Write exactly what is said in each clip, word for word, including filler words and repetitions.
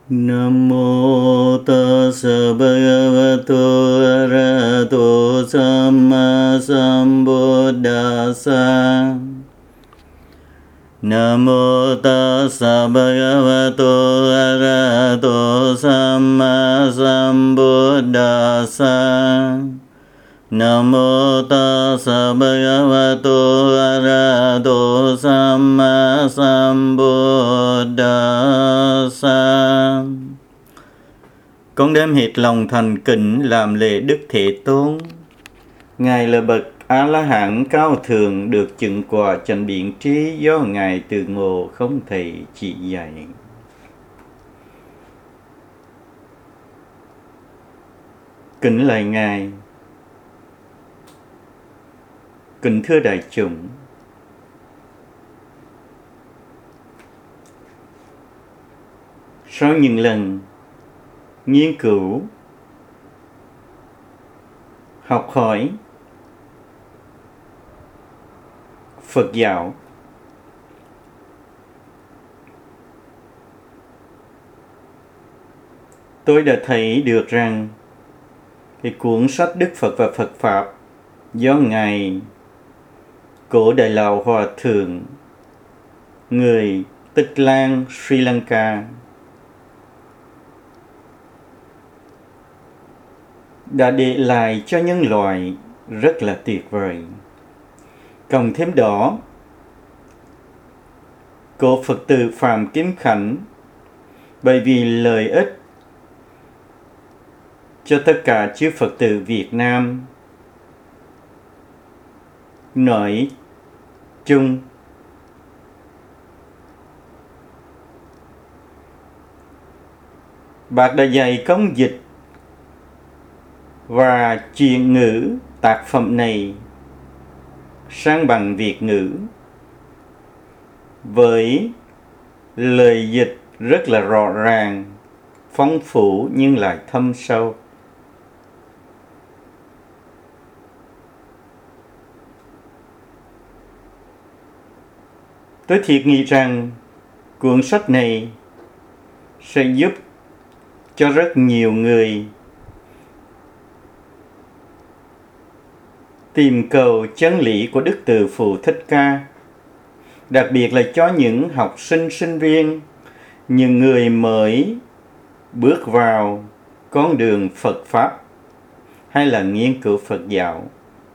Nam mô tassa bhagavato arahato samma sambuddhassa. Nam mô tassa bhagavato arahato samma sambuddhassa. Nam mô tassa bhagavato arahato samma sambuddhassa. Con đem hết lòng thành kính làm lễ Đức Thế Tôn. Ngài là bậc A-la-hán cao thượng, được chứng quả chánh biện trí do Ngài tự ngộ không thể chỉ dạy. Kính lạy Ngài. Kính thưa đại chúng, sau những lần nghiên cứu, học hỏi Phật giáo, tôi đã thấy được rằng cái cuốn sách Đức Phật và Phật Pháp do Ngài Cố Đại Lão Hòa Thượng người Tích Lan, Sri Lanka đã để lại cho nhân loại rất là tuyệt vời. Cộng thêm đó, cố Phật tử Phạm Kim Khánh, bởi vì lợi ích cho tất cả chư Phật tử Việt Nam nói chung, bác đã dạy công dịch và chuyển ngữ tác phẩm này sang bằng Việt ngữ với lời dịch rất là rõ ràng, phong phú nhưng lại thâm sâu. Tôi thiệt nghĩ rằng cuốn sách này sẽ giúp cho rất nhiều người tìm cầu chân lý của Đức Từ Phụ Thích Ca, đặc biệt là cho những học sinh, sinh viên, những người mới bước vào con đường Phật Pháp hay là nghiên cứu Phật giáo.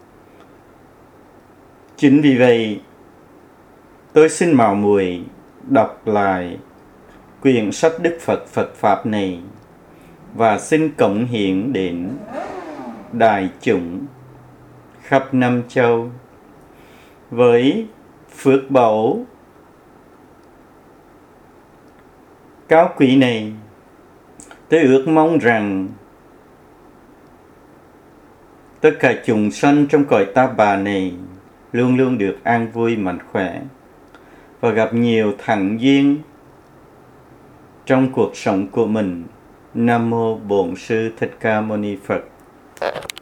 Chính vì vậy, tôi xin mạo muội đọc lại quyển sách Đức Phật Phật Pháp này và xin cống hiến đến đại chúng khắp năm châu với phước báu cao quý này. Tôi ước mong rằng tất cả chúng sanh trong cõi ta bà này luôn luôn được an vui mạnh khỏe và gặp nhiều thắng duyên trong cuộc sống của mình. Nam mô Bổn Sư Thích Ca Mâu Ni Phật.